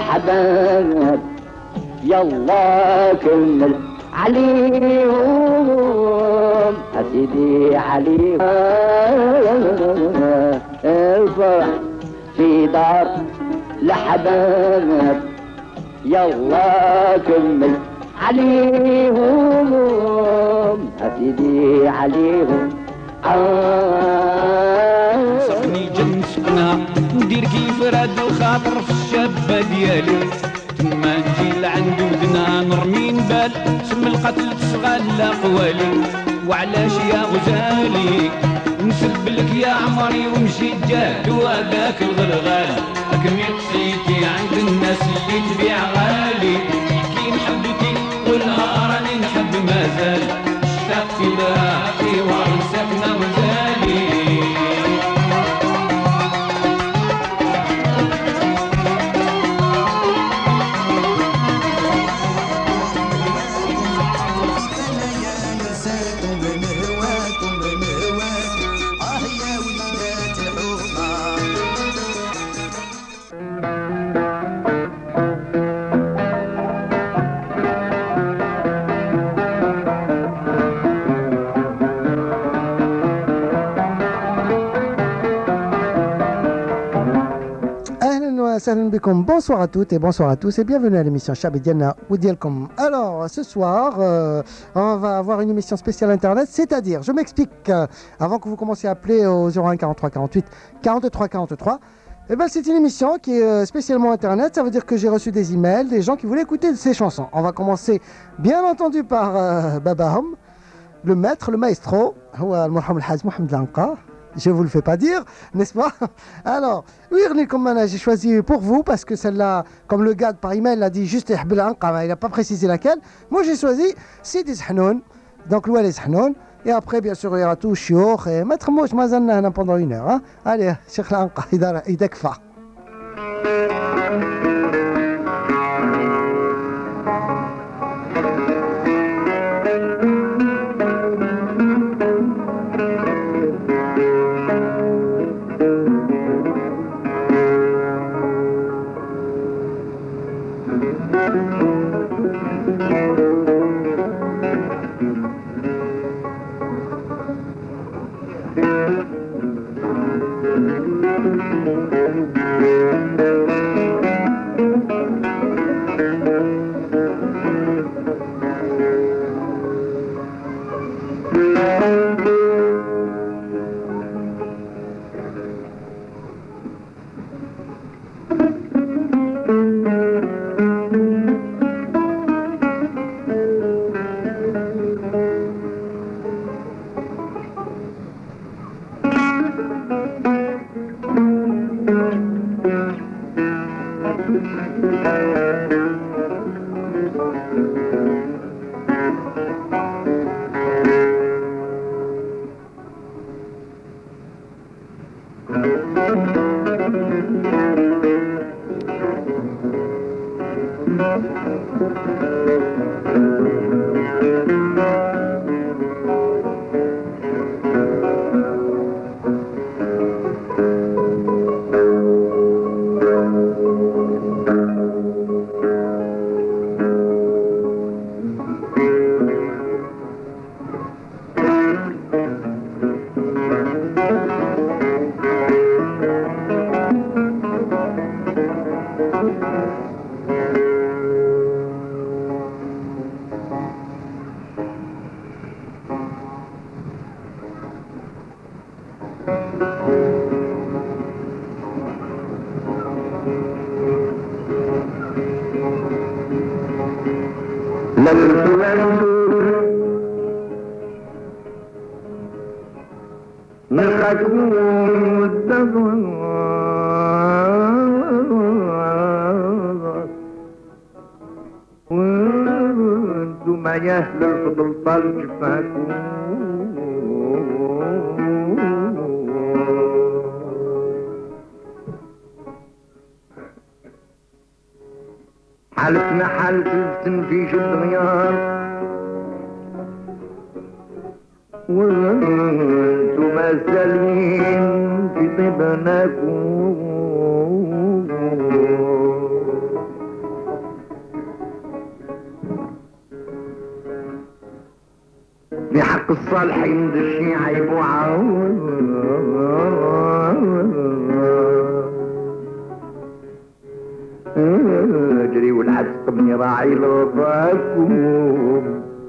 لحباب يلا كمل عليهم أسيدي عليهم الفرح في دار لحباب يلا كمل عليهم أسيدي عليهم صفني جنسقنا ندير كيف راد الخاطر في الشابة ديالي تما نجي لعند ودنا نرمي نبال سم القتل تشغل قوالي وعلاش يا غزالي نسب لك يا عمري ونمشي جاد وهذاك الغرغال كمي قصيتي عند الناس اللي تبيع غالي كي محبتي والنهار راني نحب مازال اشتاق في ذاقي ورسكنا مازالي Bonsoir à toutes et bonsoir à tous et bienvenue à l'émission Chab Diana Oudielkom. Alors ce soir on va avoir une émission spéciale internet, c'est-à-dire, je m'explique, avant que vous commenciez à appeler au 01 43 48 43 43, eh ben, c'est une émission qui est spécialement internet, ça veut dire que j'ai reçu des emails, des gens qui voulaient écouter ces chansons. On va commencer bien entendu par Babahom, le maître, le maestro, Mohamed Lanqa. Je ne vous le fais pas dire, n'est-ce pas? Alors, oui, j'ai choisi pour vous, parce que celle-là, comme le gars par email l'a dit juste, il n'a pas précisé laquelle. Moi, j'ai choisi Sidi Zhanoun, donc Louali Zhanoun. Et après, bien sûr, il y aura tout Chiour et Maître Mouch Mazan pendant 1 heure. Hein. Allez, Cheikh Lanqa, il dekfa. يا أهل الفضل طال جفاكم حالتنا حالة التنفيش الدميار وانتم سالمين في طبناكم حق الصالحين دشي عيب وعاون اجري والعتق من راعي لرضاكم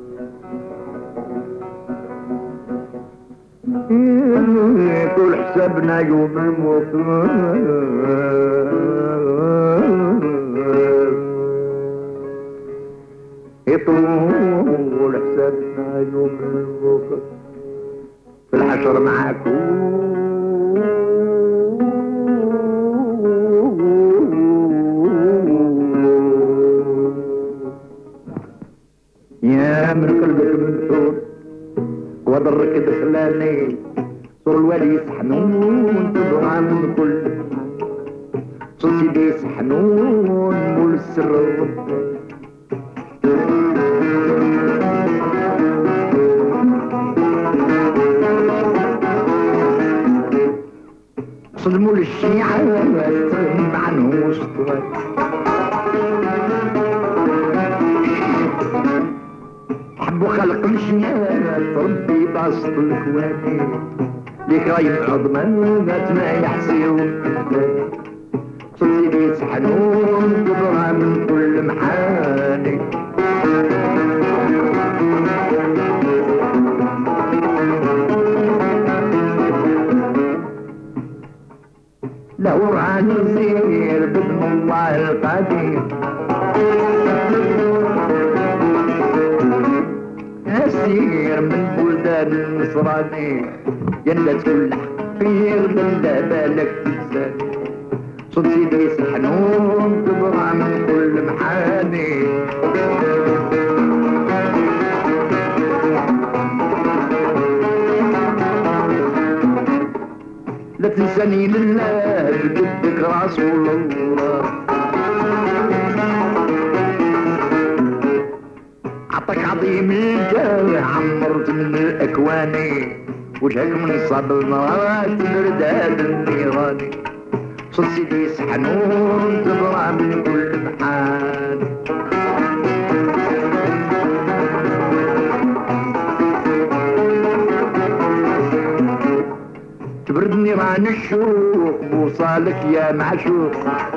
طول حسابنا يوم الموت يطول حسابنا يوم الموت في الحشر معاكم يا من قلبك منثور وضرك دخلاني صور الوالي سحنون تضرع من كل صور سيدي سحنون مول السر صدموا للشيعة تغنم عنه وسطوات حبوا خلق الشيعة ربي باسط الكواني ليك رايم عظمات ما يحسيون صدي يسحنون تضرع من كل محاني له رعان يصير بإذن الله القدير أسير من بلدان النصراني يلا تقول حقير من لا بالك تنساني صوت سيدي سحنون تضرع من كل محاني لا تنساني لله بجدك رسول الله عطاك عظيم الجاه عمرت من الاكواني وجهك من صبر مرات مرداد النيراني صوت سيدي سحنون تضرع من كل محان تبرد نيران الشوق بوصالك يا معشوق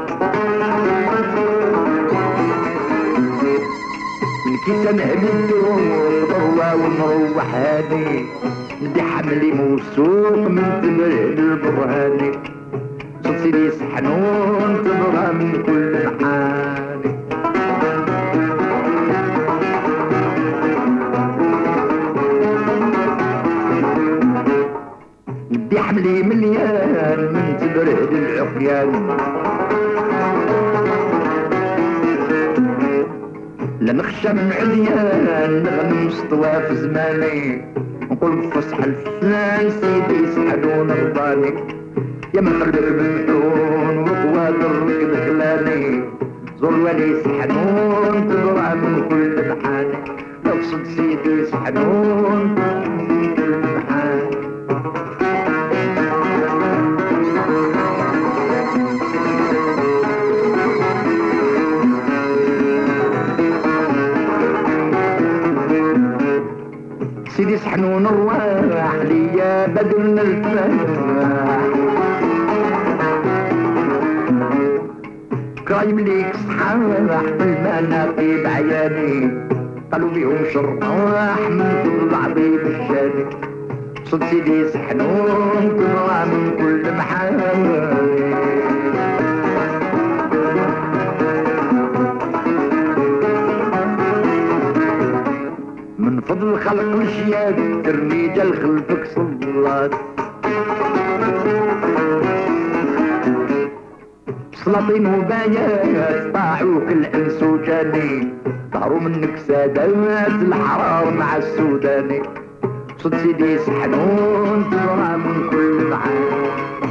من كيسان اهل الدور ضروا ونروح هادي ندي حملي موسوق من تمر البرهاني صوت سيدي سحنون تضرع من كل محاني ندي حملي مليان من تبرد العقيان لا نخشى من عديان نغنم سطوى في زماني نقول بفصح الفنان سيدي سحنون رضاني يا من قلبك مفتون وقوادرك دخلاني زور الوالي سحنون تضرع من كل محاني نقصد سيدي سحنون من كل محاني سيدي سحنون الرواح ليا بدل الفلاح كرايم ليك صحاح بالمناقب عياني قالوا بيهم شراح من كل عظيم الشاني صد سيدي سحنون تضرع من كل محاني من فضل خلق الشياد الرجال خلفك صلات سلاطين وبايات طاعوك الانس وجاني طاروا منك سادات الحرار مع السوداني صد سيدي سحنون تضرع من كل معاني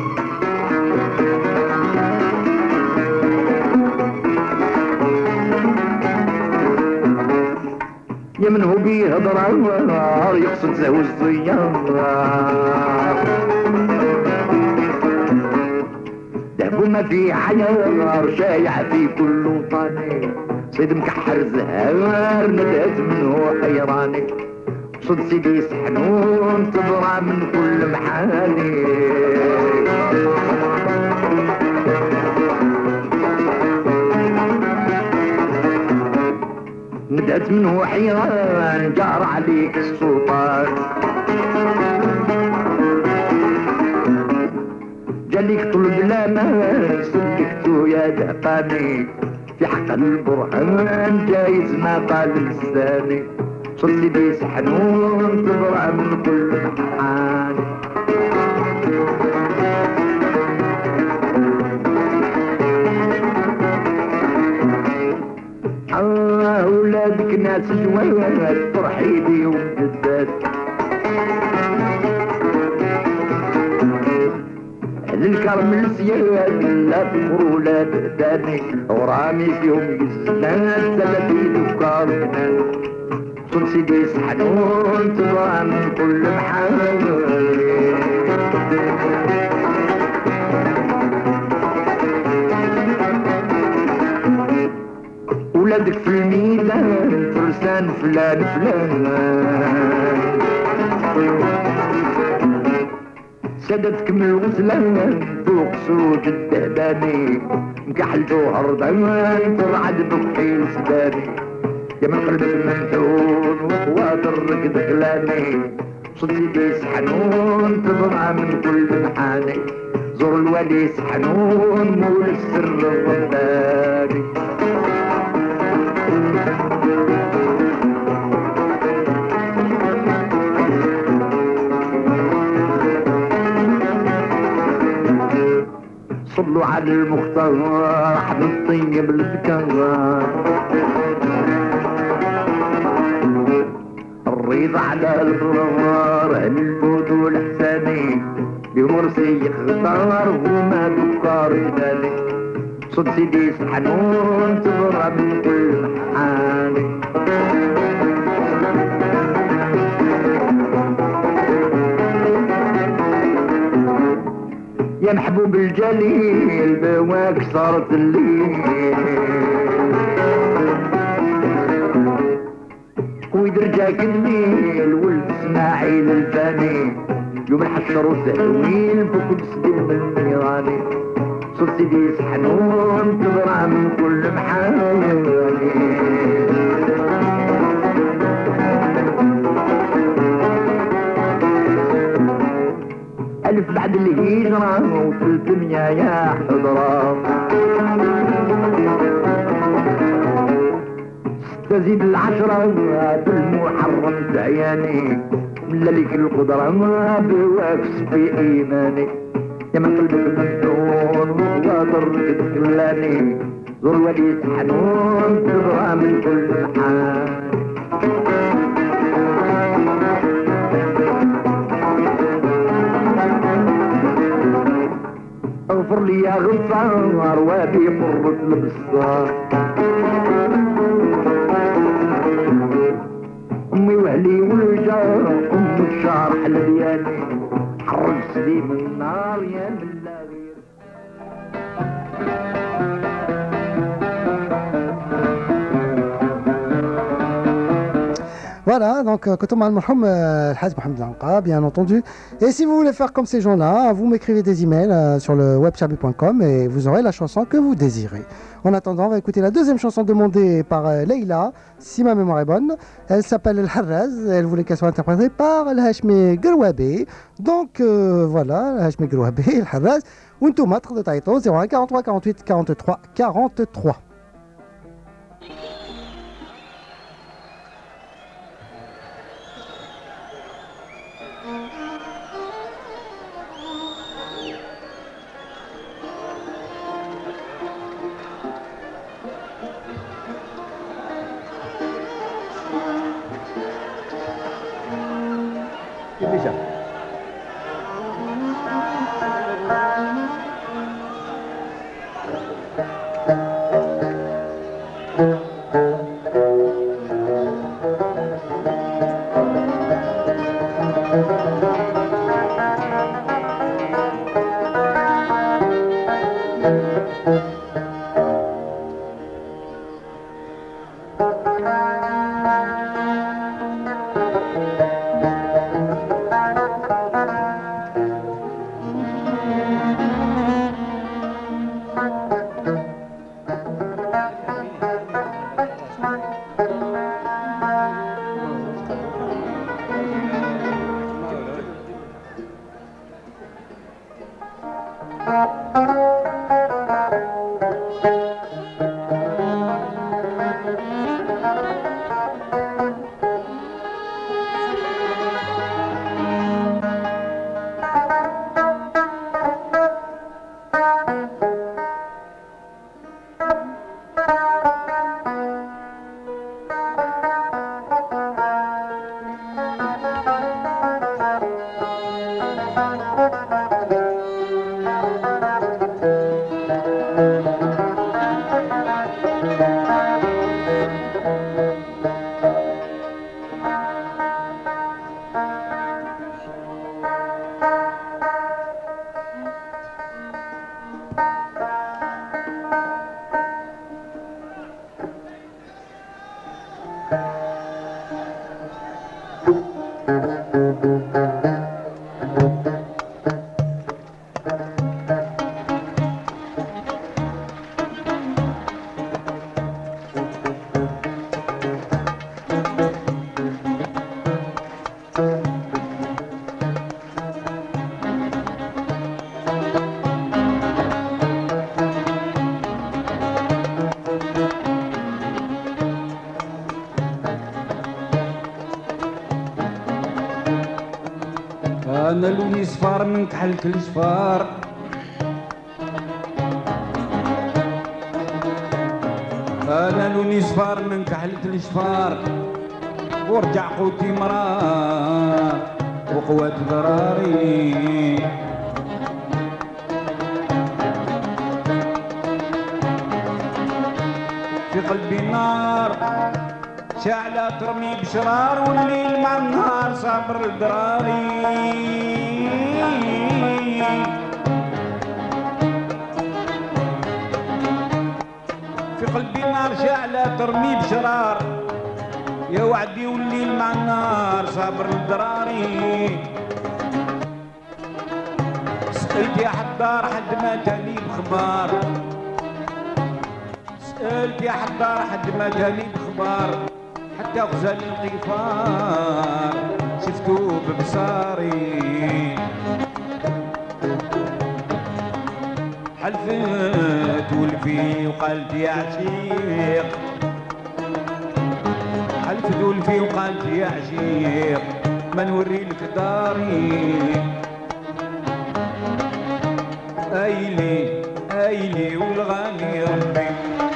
يا من هو بيهضر عوار يقصد زهو الزيار دهبو ما في عيار شايع في كل وطني صيد مكحر زهار ندهت منه حيراني صد سيدي سحنون تضرع من كل محالي. ندعت منه حيران جار عليك السلطان، جاليك طلب لا ما سلكتو يا دهقاني، في حق البرهان جايز ما قال لساني. صلي بيس حنون تبرع من كل محان. ولادك ناس جواد فرحي بيهم جدات، الكرم السياد لا تمر ولاد داني، ورامي فيهم يزنات ثلاثين وكار بنان. صن سيدي سحنون تبرع من كل محل. ولادك في الميدان فرسان فلان فلان، سادتك من الغسلان فوق سروج الدهباني، مكحل جوهر ضمان ترعد بكحيل سداني. يا من قلبك منحون وخواطرك دخلاني، صد سيدي سحنون تضرع من كل محاني. زور الوالي سحنون مول السر الرباني. صلوا على المختار حبيب طيب الذكر، الرضا على الغرار الفوت والحساني، بمرسي يختار وما بكار ثاني. صد سيدي سحنون تضرب من كل محاني. يا محبوب الجليل بواك صارت الليل، ويدرجاك الليل ولد اسماعيل الفاني، يوم الحشر وتهويل بكل سدين من النيراني. صد سيدي سحنون تضرع من كل محالي. ألف بعد الهجرة وثلثمية يا حضرة، ستة زيد العشرة بالمحرم تعياني، ملالك القدرة ما بواكس في إيماني. يا من قلبك مفتون وخواطرك تخلاني، زور ولي سحنون تضرع من كل محان. اغفر لي يا غفار وابي مرة البصار، امي واهلي والجار ام الشعر حلياني، حرج سليم النار يا من لا غير. Voilà, donc Kotom al-Marham, Al-Hajj Mohamed Lanqa, bien entendu. Et si vous voulez faire comme ces gens-là, vous m'écrivez des emails sur le webchabi.com et vous aurez la chanson que vous désirez. En attendant, on va écouter la deuxième chanson demandée par Leïla, si ma mémoire est bonne. Elle s'appelle El Harraz, elle voulait qu'elle soit interprétée par El Hashmi Gerwabi. Donc voilà, El Hashmi Gerwabi, El Harraz. Untouma, de Taïto, 01 43 48 43 43. Déjà. انا لوني صفار من كحل كل صفار، انا لوني صفار من كحل كل صفار، ورجع قوتي مرار وقوات ضراري. في قلبي نار شعلة ترمي بشرار، والليل مع النهار صابر الدراري. في قلبي نار شعلة ترمي بشرار، يا وعدي والليل مع النهار صابر الدراري. سألت يا حدار حد ما تاني بخبار، سألت يا حدار حد ما تاني بخبار، حتى غزال الغفار شفتو ببصاري. حلفت ولفي وقالت يا عشيق، حلفت ولفي وقالت يا عشيق ما نوري لك داري. ايلي ايلي والغالي ربي،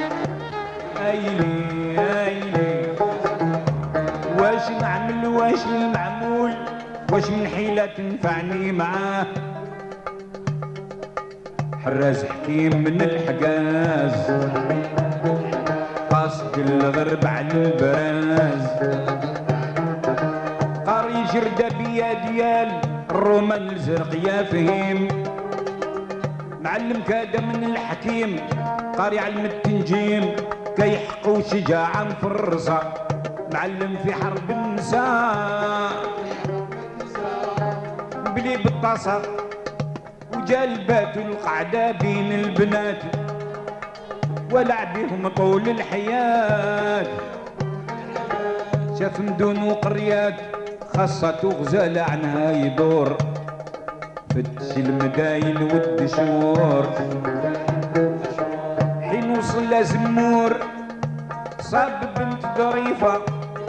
ايلي ايلي واش نعمل واش المعمول، واش من حيلة تنفعني معاه. حراز حكيم من الحجاز قاصد الغرب على البراز، قاري جردة بيا ديال الرومان الزرق يا فهيم. معلم كاد من الحكيم قاري علم التنجيم، كيحق وشجاعة مفرصة معلم في حرب النساء. بلي بالطاسة وجلبات القعدة بين البنات، ولع بيهم طول الحياة. شاف مدن وقريات خاصة غزالة عنها يدور، فتش المداين والدشور. حين وصل لزمور صاب بنت ظريفة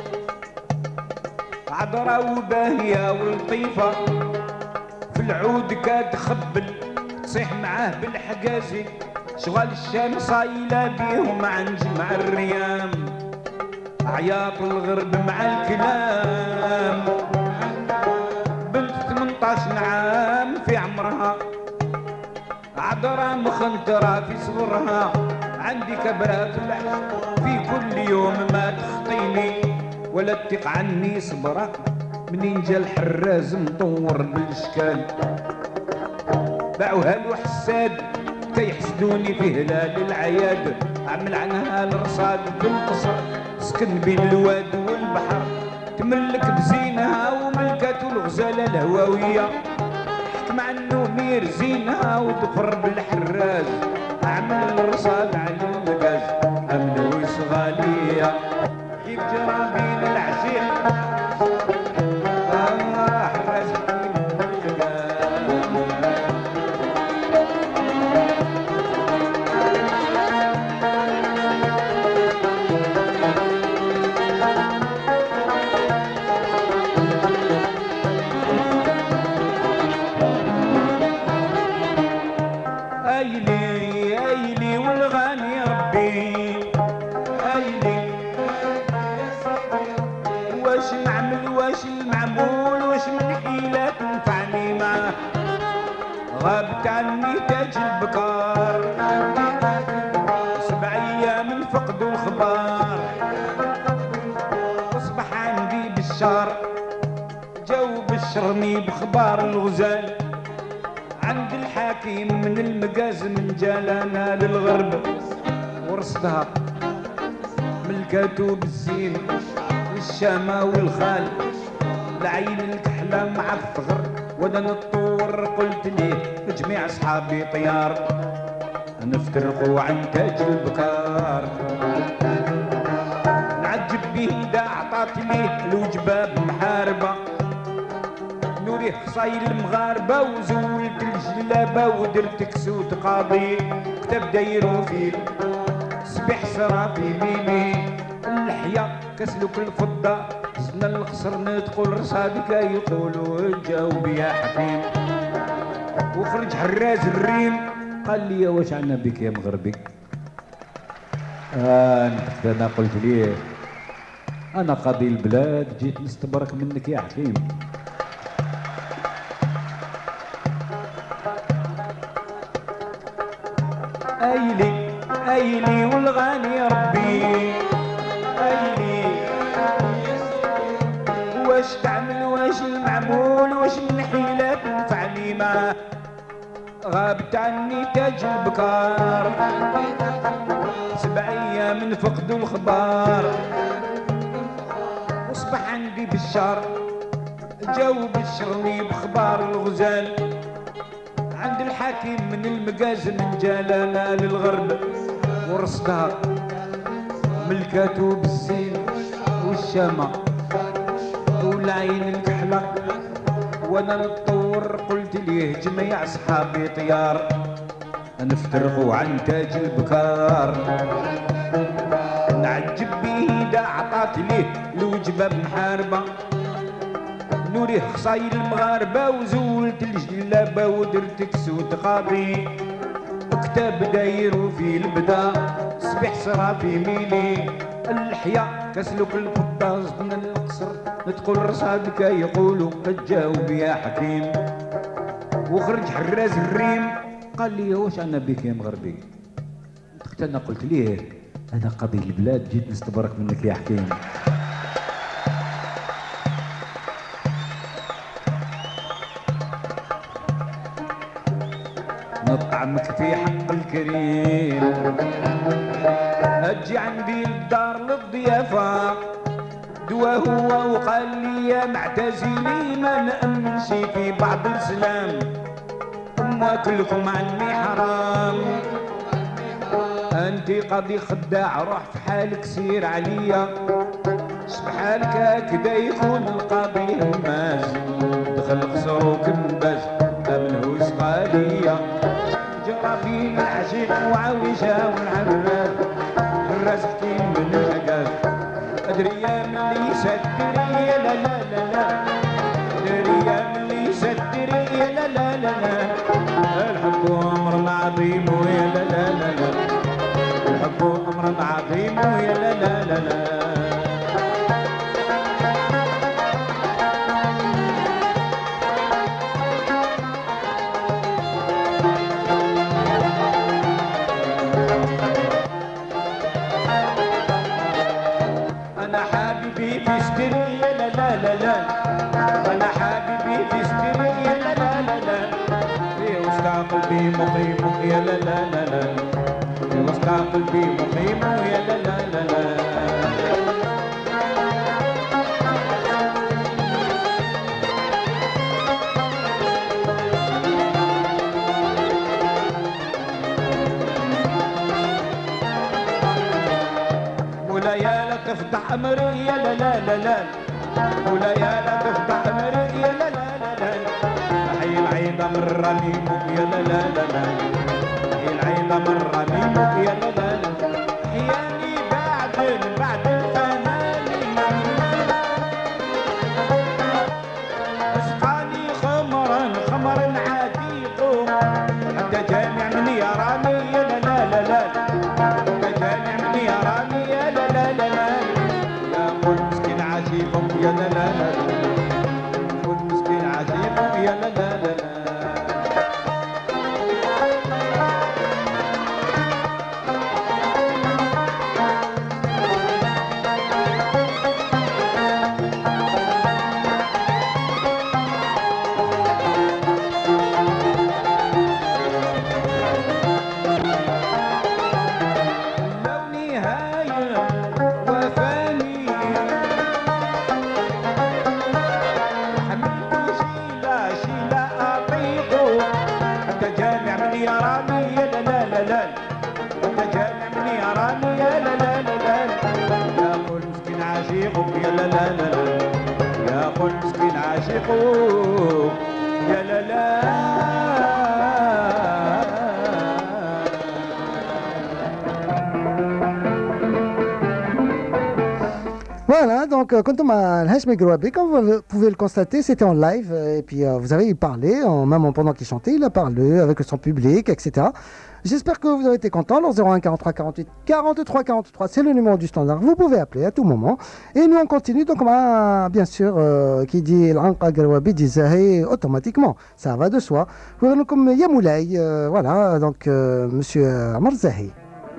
عذرة وباهية ولطيفة، في العود كاد تخبل تصيح معاه بالحجازي، شغال الشام صايلة بيهم عن جمع الريام، عياط الغرب مع الكلام. بنت 18 عام في عمرها، عذرة مخنترة في صغرها، عندي كبرات العشق في كل يوم ما تخطيني، ولا تثق عني صبرة. منين جا الحراز مطور بالاشكال، باعوها له حساد كيحسدوني في هلال العياد. عمل عنها الرصاد بالقصر سكن بين الواد والبحر، تملك بزينها وملكته الغزالة الهواوية. حكم عنه مير زينها وظفر بالحراز، عمل الرصاد على الغاز امن ويصغالية. كيف جرى بين العشيق حراز حكيم غابت عني تاج البكار 7 أيام فقدوا الخبار واصبح عندي بالشار جاو بشرني بخبار الغزال عند الحاكم من المقازم جالانا للغرب ورصدها ملكاتو بالزين والشامة والخال العين الكحلة مع الثغر وانا نطور قلت ليه جميع اصحابي طيار نفترقوا عن تاج البكار نعجب بيه دا عطات ليه الوجبة بمحاربة نوريه خصايل المغاربة وزولت الجلابة ودرت كسوت قاضي كتاب دايرو فيل سبح صرا في ميمي اللحية كسلك الفضة زنا الخسر ندخل رصادك يقولوا جاوب يا حكيم وخرج حراز الريم قال لي واش عنا بك يا مغربي انا قلت ليه انا قاضي البلاد جيت نستبرك منك يا حكيم ايلي والغاني ربي ايلي واش تعمل واش المعمول واش من حيلة تنفعني معاه غابت عني تاج البكار 7 أيام فقدوا الخبار واصبح عندي بالشار جاو بشرني بخبار الغزال عند الحاكم من المقازم جالانا للغرب ورصدها ملكاتو بالزين والشامة والعين الكحلة وانا نطور قلت ليه جميع اصحابي طيار نفترقوا عن تاج البكار نعجب بيه دا عطات ليه الوجبة بمحاربة نوريه خصايل المغاربة وزولت الجلابة ودرت كسوت قاضي كتاب دايرو في البدا صبح صرا في ميلي اللحية كسلك الفضة زدنا القصر ندخل رصادك يقولوا قد جاوب يا حكيم وخرج حراز الريم قال لي واش انا بك يا مغربي انا قلت ليه انا قاضي البلاد جيت نستبرك منك يا حكيم نطعمك في حق الكريم اجي عندي الدار للضيافة دوا هو وقال لي يا معتزلي ما نأمنش في بعض السلام واكلكم عني حرام انت قاضي خداع روح في حالك سير عليا شبحالك هكذا يكون القاضي هماز دخل خسروك مباز منهوس قاليا جرابين العشيق وعويشة والعراس الراس حكيم من العقاز ادري يا ملي ستري يا لا لا لا لا ادري يا ملي ستري يا لا لا لا لا الحب امر عظيم يا لا لا لا لا الحب امر عظيم يا لا لا لا لا قلبي مقيم يا لا لا لا لا وسط قلبي مقيم يا لا لا لا لا مولايا لا تفتح امري يا لا لا لا لا مولايا لا تفتح امري يا لا لا لا لا حي العيد من رميم يا لا لا لا لا حي العيد من رميم يا لا لا لا حياني بعد الفناني اسقاني خمرا عتيق حتى جامع من يراني يا لا لا لا لا حتى جامع من يراني يا لا لا لا لا يا قول مسكين عجيب يا لا لا لا قول مسكين عجيب يا لا لا لا يفرحوا يا لا لا. Voilà, donc quand on m'a comme vous pouvez le constater, c'était en live et puis vous avez parlé, même pendant qu'il chantait, il a parlé avec son public, etc. J'espère que vous avez été contents. Alors 01 43 48 43 43, c'est le numéro du standard. Vous pouvez appeler à tout moment. Et nous on continue. Donc on va bien sûr qui dit l'Anqa Garwabi dit Zahi automatiquement. Ça va de soi. Comme Yamoulay, voilà, donc monsieur Amar Zahi.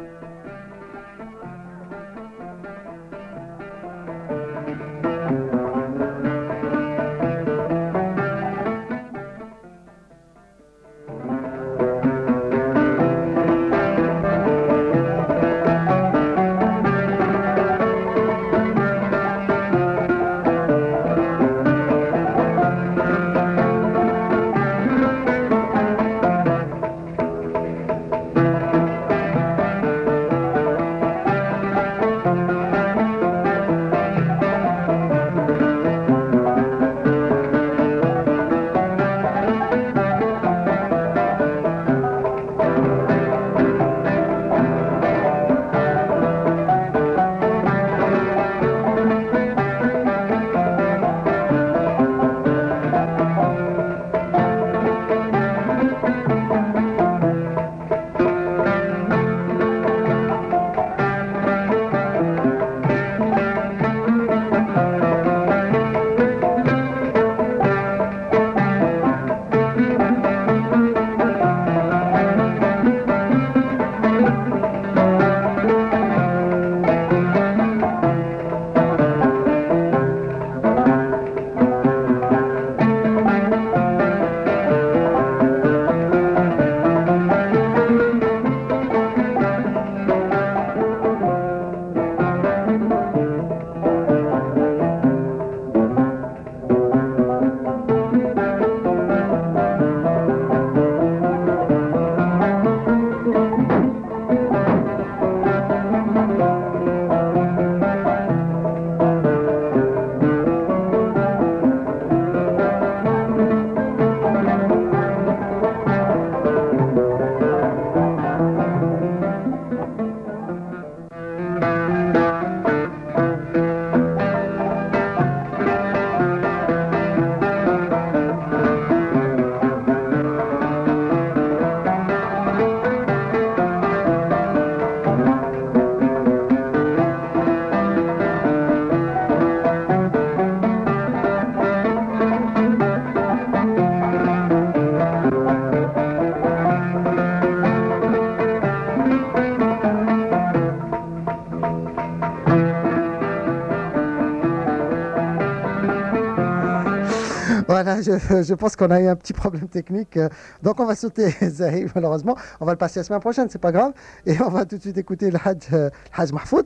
Voilà, je pense qu'on a eu un petit problème technique. Donc on va sauter Zahir, malheureusement. On va le passer la semaine prochaine, c'est pas grave. Et on va tout de suite écouter le Hajj Mahfoud.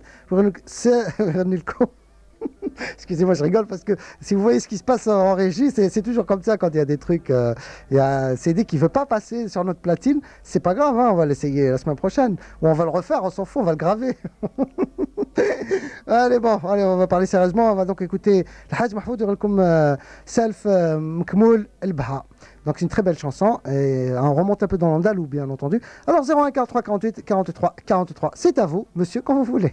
Excusez-moi, je rigole parce que si vous voyez ce qui se passe en régie, c'est toujours comme ça quand il y a des trucs. Il y a un CD qui ne veut pas passer sur notre platine. C'est pas grave, hein, on va l'essayer la semaine prochaine. Ou on va le refaire, on s'en fout, on va le graver. Allez, bon, allez, on va parler sérieusement. On va donc écouter le Hajj Mahfoud comme Self Mkmoul El Baha. Donc c'est une très belle chanson et on remonte un peu dans l'andalou, bien entendu. Alors 01 43 48 43 43, c'est à vous, monsieur, quand vous voulez.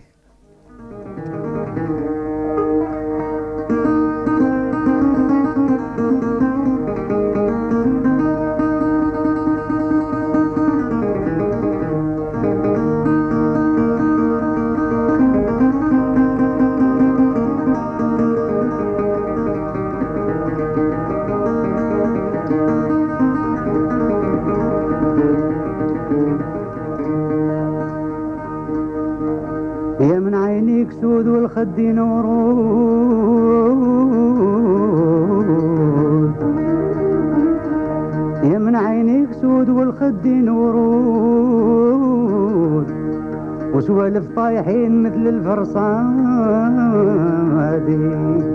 يا من عينيك سود والخد نورود يا من عينيك سود والخد نورود وسوالف طايحين مثل الفرصادي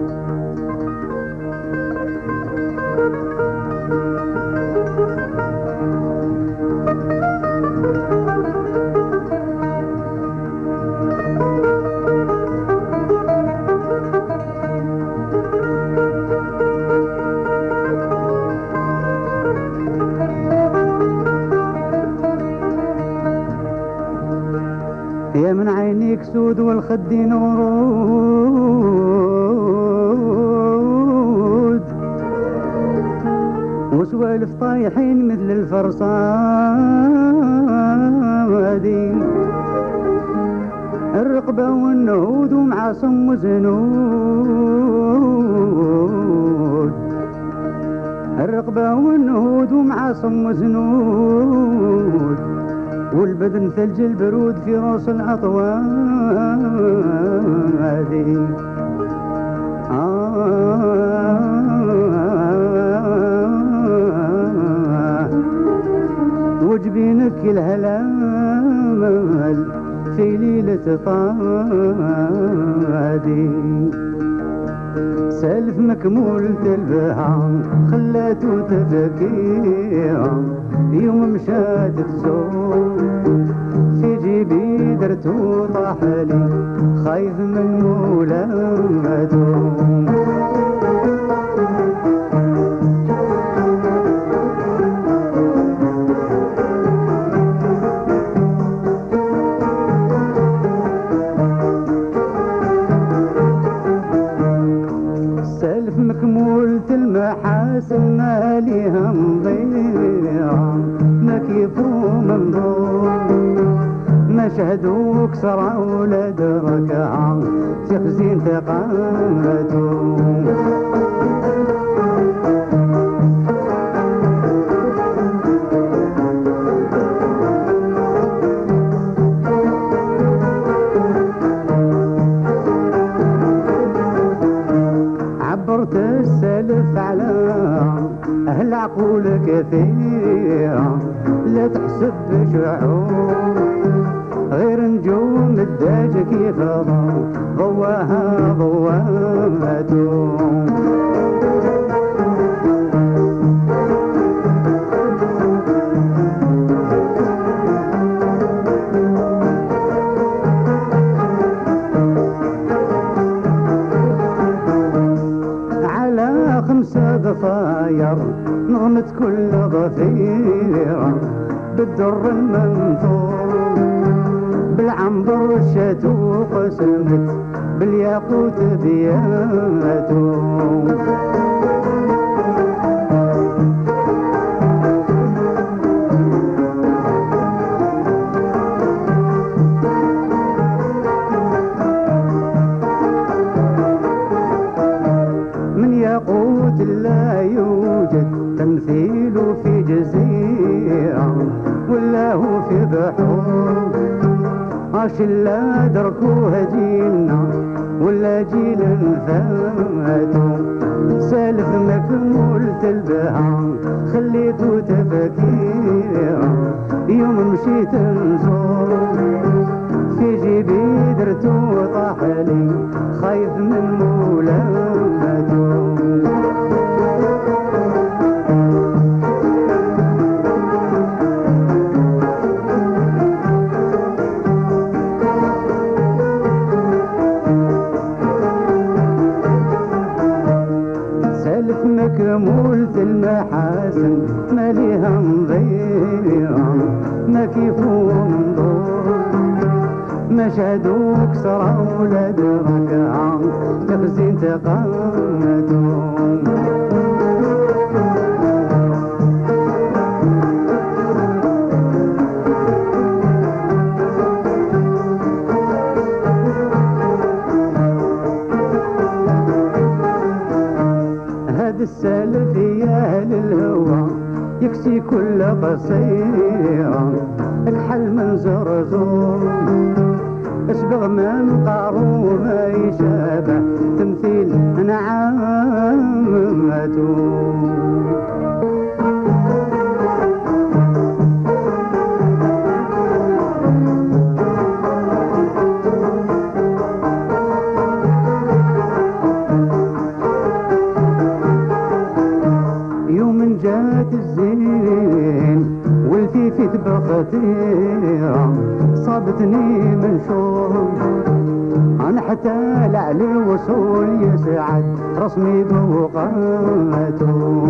سود والخدين ورود وسوالف طايحين مثل الفرصادين الرقبة والنهود ومعاصم وزنود الرقبة والنهود ومعاصم وزنود والبدن ثلج البرود في راس الأطوادي وجبينك الهلال في ليلة طادي سالف مكمول تلبها خلاته تفكيها يوم مشات تزور في جيبي درتو طاحلي خايف من مولاته مكمولة المحاسن ما ليها مضيعة ما كيفو منظور ما شهدوك سرع ولا دركعة تخزين تقامته عبرت السلف على أهل عقول كثيرة لا تحسب شعور غير نجوم الداج كيف ضواها ضواته خمسة ضفاير نغمت كل ضفيرة بالدر المنثور بالعنبر شاتو قسمت بالياقوت بياتو ياقوت لا يوجد تمثيل في جزيرة ولا هو في بحور عاش لا دركوها جيلنا ولا جيل فاتو سالف مكمول تلبها خليتو تفكيرا يوم مشيت نزور في جيبي درتو طاحلي خايف من مولاته سالف مكمولة المحاسن ما ليها مضيعة ما كيفو منظور ما شهدوك سرع ولا دركعة تخزين تقامتهم هذا السالف يا أهل الهوى يكسي كل قصيرة الحل من زرزور اشبغ من قارو ما يشابه تمثيل نعامته يوم جات الزين والفيفي بخطيرة صابتني من شوق أنا حتى لعلي الوصول يسعد رسمي بوقاته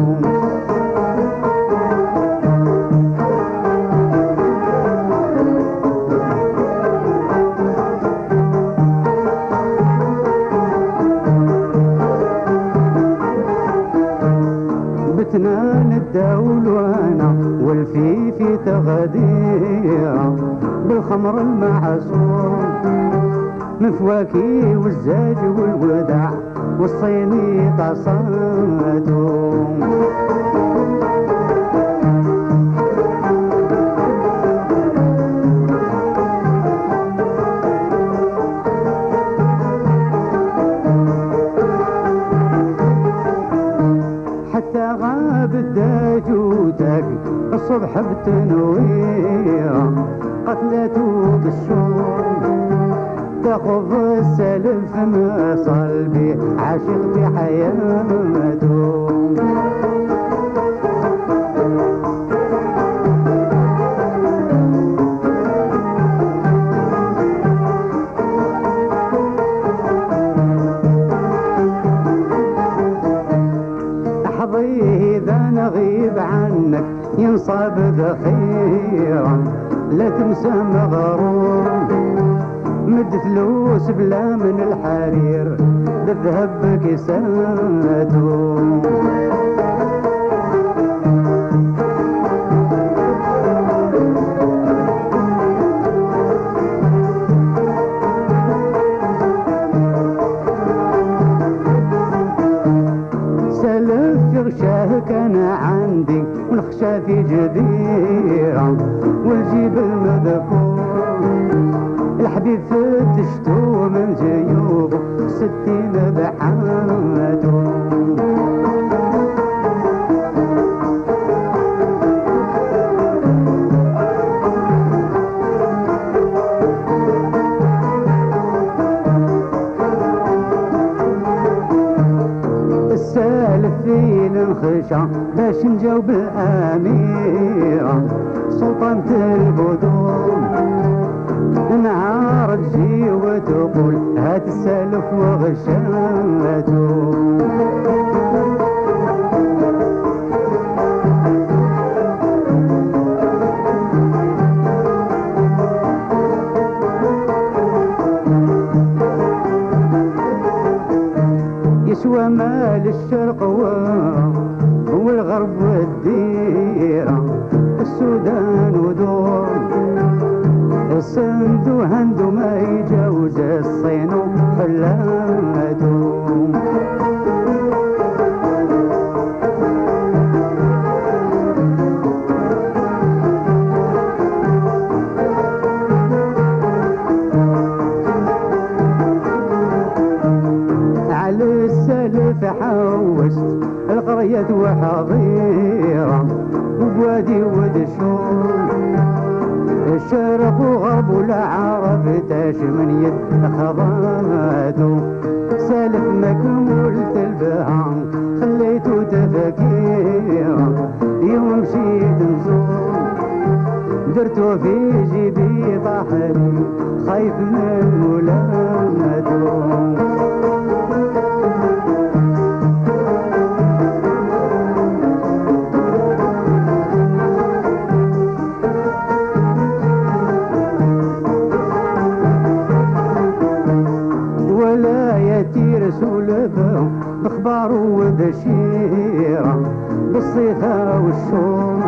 الدول وانا والفيفي تغديرة بالخمر المعصور من فواكه والزاج والوداع والصيني طاساتهم. حتى غاب الداجوتك الصبح بتنويرة قتلته بالشوق تاخذ السلف ما صلبي عاشق بحياته. احظيه اذا نغيب عنك ينصاب ذخيرا لا تنسى مغرور مد فلوس بلا من الحرير بالذهب بكساته. سلف يغشاه كان عندي ونخشى في جديرة والجيب المذكور الحبيب فتشتو من جيوبه 60 بحاته. السالف في الانخشى باش نجاوب الأميرة سلطانة البدور نهار تجي وتقول هات السلف وغشاته. يسوى مال الشرق والغرب والديرة السودان ودور السند وهند ما يجاوز الصين وحلاته. على السلف حوست القرية وحظيرة وبوادي ودشور الشرق وغرب ولا عرفتاش من يد خضاته. سالف مكمولت البهام خليته تفكيرة يوم مشيت نزور درته في جيبي طاحلي خايف من ملامته. رسوله باخبار وبشيره بالصيفه والشوم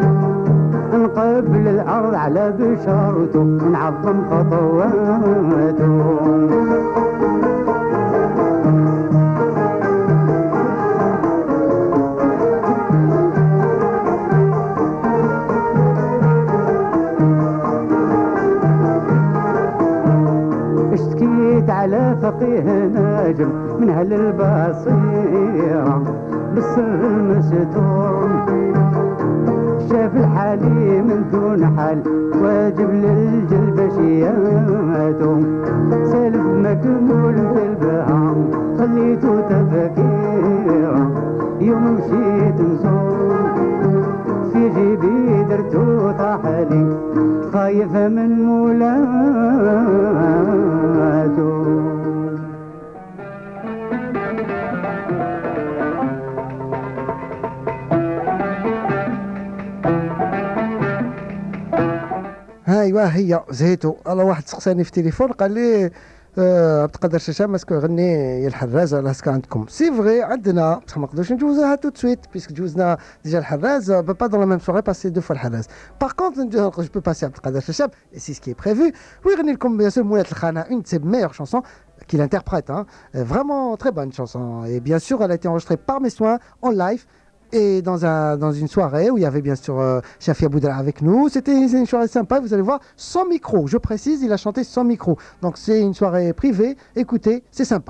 نقبل الارض على بشارته نعظم خطواته. اشتكيت على فقيه ناجم من اهل البصيره بالسر المستور شاف الحالي من دون حال واجب للجلب شياته. سالف مكمول في البهام خليته تفكيره يوم مشيت نزور في جيبي درتو طاحلي خايف من مولاته. ايوا هي زهيتو. الله واحد سقساني في التليفون قال لي عبد القادر الشاشام اسكو يغني يا الحراز على اسكو عندكم سي فغي عندنا بصح ما نقدروش نجوزوها تو سويت بيسك جوزنا ديجا الحراز با با دون لا ميم سوغي باسي دو فوا الحراز باغ كونت جو بو باسي عبد القادر الشاشام سي سكي بريفو ويغني لكم بيان سور مولات الخانه اون de ses meilleures chansons qu'il interprète, hein. Vraiment très bonne chanson. Et bien sûr, elle a été enregistrée par mes soins en live et dans une soirée où il y avait bien sûr Shafia Boudra avec nous. C'était une soirée sympa, vous allez voir, sans micro. Je précise, il a chanté sans micro. Donc c'est une soirée privée. Écoutez, c'est sympa.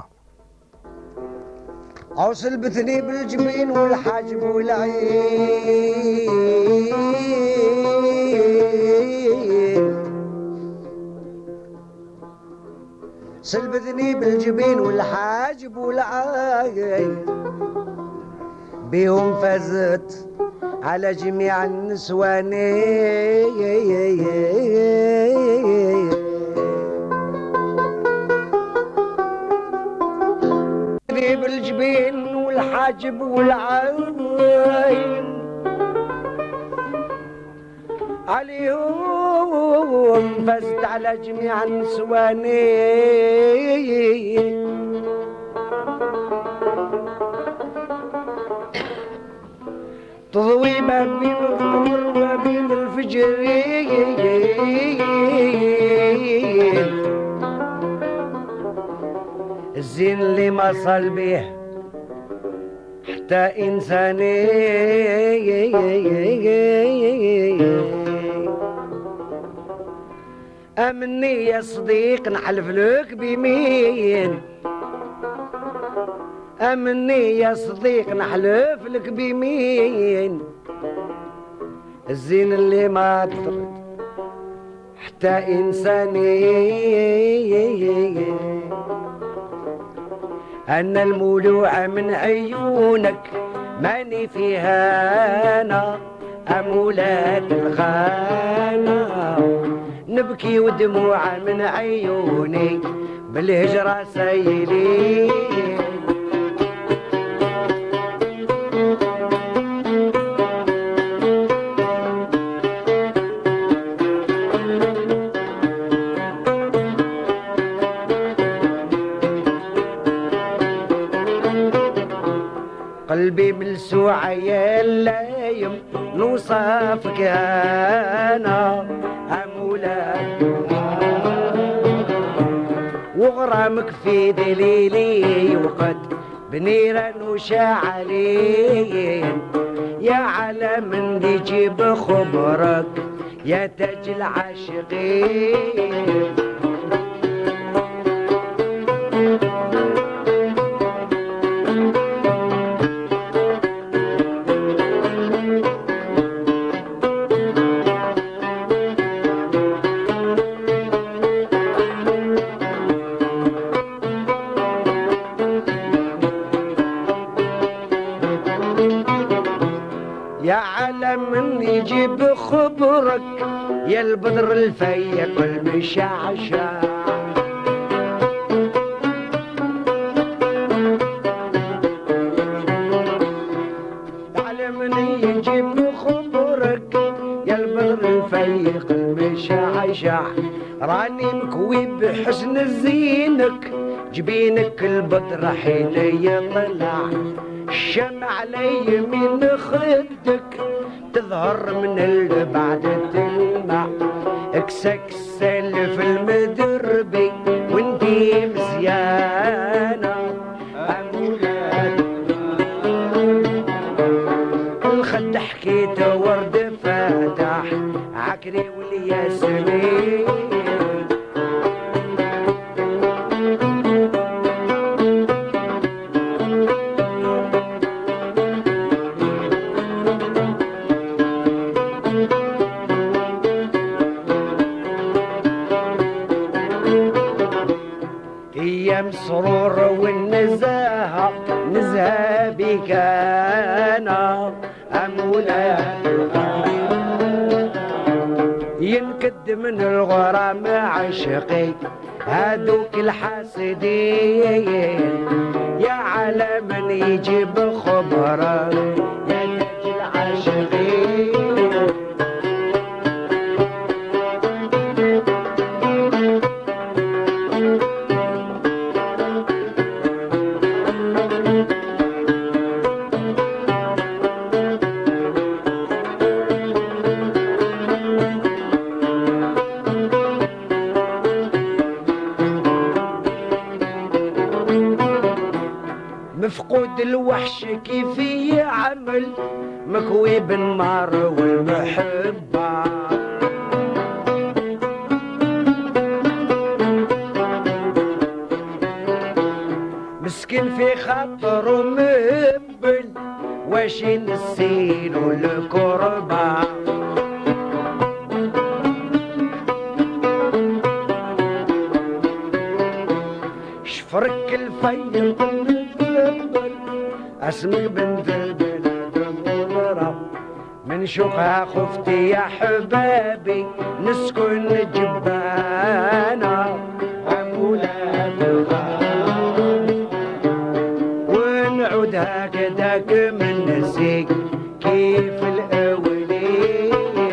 عوصلبتني بالجبين والحاجب والعين سلبتني بالجبين والحاجب والعين بيهم فازت على جميع النسوان بالجبين والحاجب والعين عليهم فزت على جميع النسوان تضوي ما بين الظهر وما بين الفجر الزين اللي ما صل به حتى إنساني أمني يا صديق نحلف لك بيمين أمني يا صديق نحلف لك بيمين الزين اللي ما طرد حتى إنساني أنا المولوعة من عيونك ماني فيها أنا أمولات الخانة نبكي ودموع من عيوني بالهجرة سايلين قلبي ملسوعة يا اللايم نوصافك أنا أمولاك وغرامك في دليلي وقد بنيران وشاعلين يا عالم يجيب خبرك يا تاج العاشقين يا عالم يجيب خبرك يا البدر الفيق المشعشع عالم يجيب خبرك يا البدر الفيق المشعشع راني مكوي بحسن زينك جبينك البدر حين يطلع الشمع علي من خدك تظهر من البعد تلمع اكسكسل في المدربي وانتي مزيانة أمولاد الخد حكيت ورد فاتح عكري والياسمين أيام سرور والنزاهة نزهى بك أنا أمولاد ينكد من الغرام عشقي هادوك الحاسدين يا على من يجيب خبرك يا تاج العاشقين مفقود الوحش كيف يعمل مكوي بالنار والمحبة مسكين في خاطره مهبل واش نسيلو الكربة شفرك الفيض المذبل اسمك بنت البلاد المغرب من شوقها خفتي يا حبابي نسكن جبانة أولاد الغرب ونعود هكذاك من نسيك كيف الأولين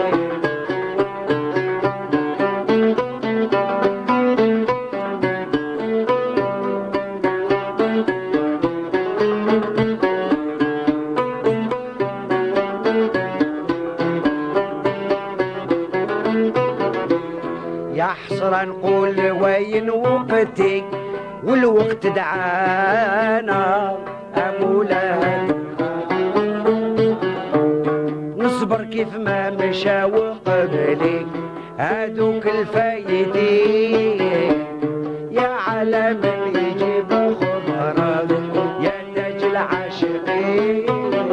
يا حسرة نقول وين وقتي والوقت دعانا أمولاي نصبر كيف ما مشى وقبلي هادوك الفايدين يا على من يجيب خبرك يا تاج العاشقين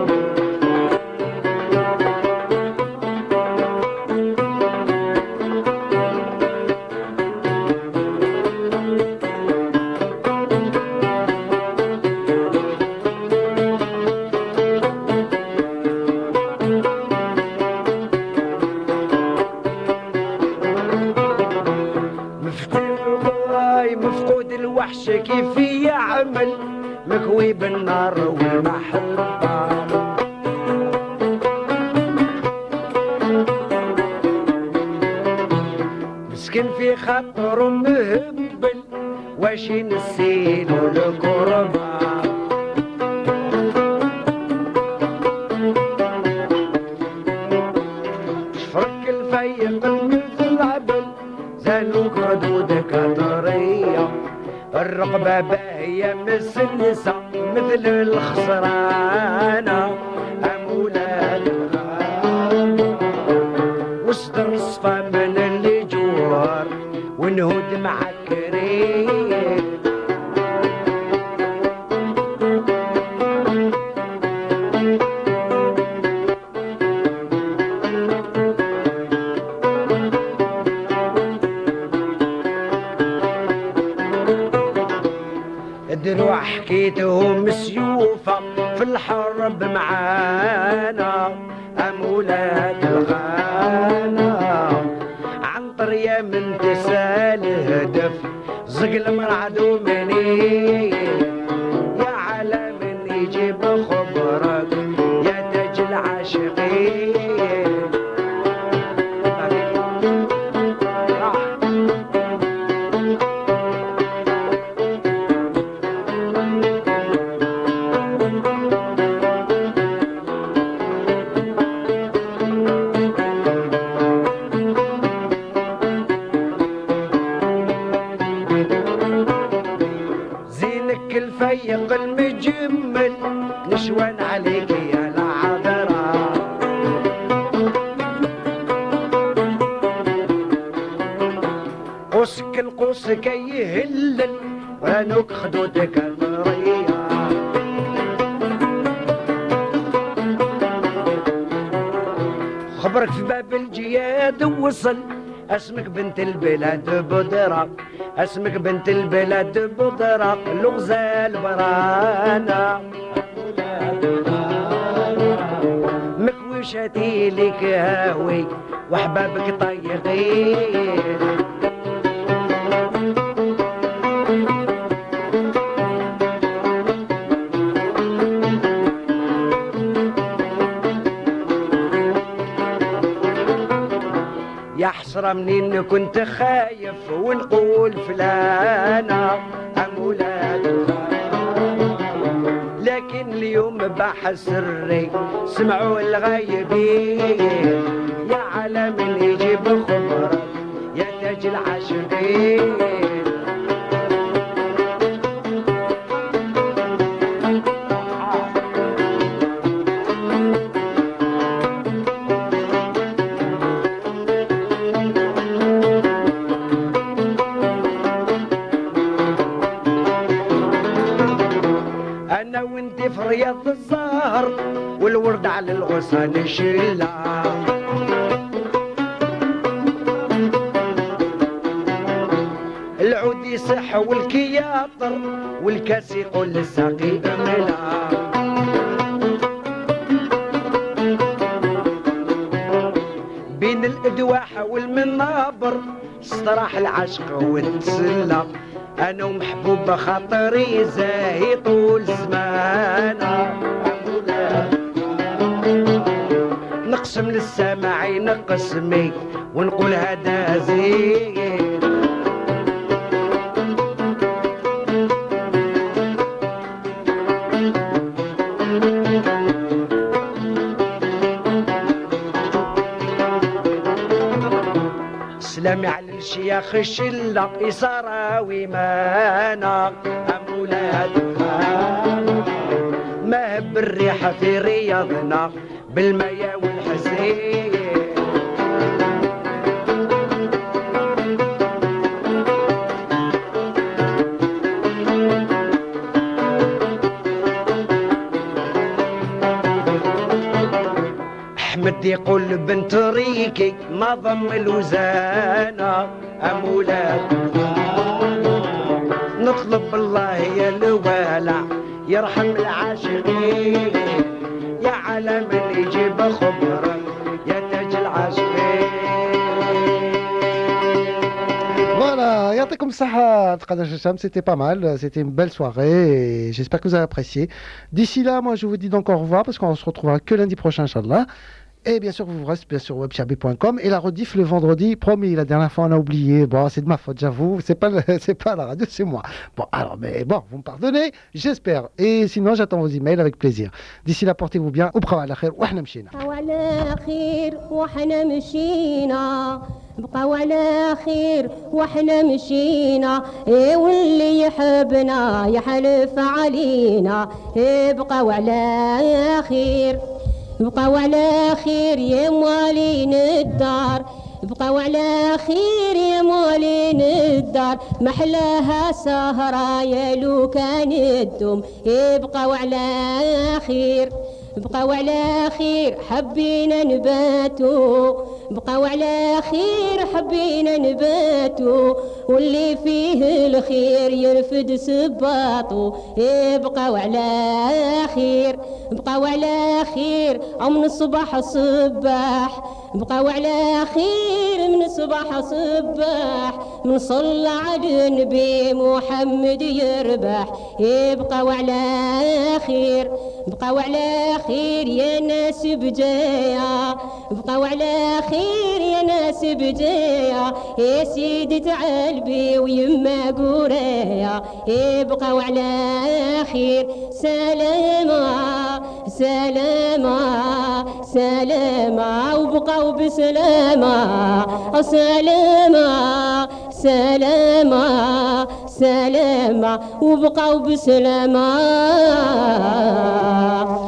مفقود الوحش كيف يعمل مكوي بالنار والمحبة مسكين في خاطره مهبل واش نسيلو الكربة شفرك الفيق المذلعبل زانوك ردودك طرية الرقبة باهية مسلسة مثل الخسرانة أمولاد الغابة وصدر صفا من الجوار ونهود معكرين دروع حكيتهم سيوفة في الحرب معانا أمولاد الغانا عن طريا من تسال هدف زقل مرعدو مني يا على من يجيب خبرك يا تاج العاشقين الفيق المجمل نشوان عليك يا العذراء قوسك القوس كي يهلل وانوك خدودك الطرية خبرك في باب الجياد وصل اسمك بنت البلاد بدرة اسمك بنت البلاد بدرة الغزال برانا مكوشاتي لك هاوي وحبابك طيقين يا حسرة منين كنت خايف ونقول فلانة أمولاد لكن اليوم بحث سري سمعوا الغايبين يا على من يجيب خبرك يا تاج العاشقين انا وانتي في رياض الزهر والورد على الغصان شلا. العود يصح والكياطر والكاس يقول للساقي املا. بين الادواحه والمنابر استراح العشق والتسلى. انا ومحبوبه خاطري زاهي طول زمانه. نقسم للسماع ينقسمي ونقول هذا زين. سلامي على الشياخ الشلة إصاراوي مانا أمولاد ما هب الريحة في رياضنا بالميا والحسين. أحمد يقول بنت ريكي ما ضم الوزانة أمولاد. نطلب الله يا الوالع يرحم العاشقين يا علم اللي يجيب خبرك يا تاج العاشقين. Voilà, يعطيكم الصحة قناة الشام, c'était pas mal, c'était une belle soirée et j'espère que vous avez apprécié. D'ici là, moi je vous dis donc au revoir parce qu'on se retrouvera que lundi prochain, Inch'Allah. Et bien sûr, vous restez bien sur webchabi.com et la rediff le vendredi. Promis, la dernière fois on a oublié. Bon, c'est de ma faute, j'avoue. C'est pas la radio, c'est moi. Bon, alors, mais bon, vous me pardonnez, j'espère. Et sinon, j'attends vos emails avec plaisir. D'ici là, portez-vous bien. وبقاو على خير وإحنا مشينا. على خير وإحنا مشينا. بقاو على خير واحنا مشينا. واللي يحبنا يحلف علينا. بقاو على خير. بقاو على خير يا موالين الدار. بقاو على خير يا موالين الدار. محلاها سهرة يا لو كان الدم. بقاو على خير. بقاو على خير حبينا نباتو. بقاو على خير حبينا نباتو. واللي فيه الخير يرفد سباطو. بقاو على خير. بقاو على خير من الصباح صباح. بقاو على خير من الصباح صباح. من صلى على النبي محمد يربح. بقاو على خير. بقاو على خير يا ناس بجايا. بقاو على خير يا ناس بجايا. يا سيدي تعالبي ويما قرايا. بقاو على خير. سلامة سلامة سلامة وبقاو بسلامة. سلامة سلامة سلامة وبقاو بسلامة.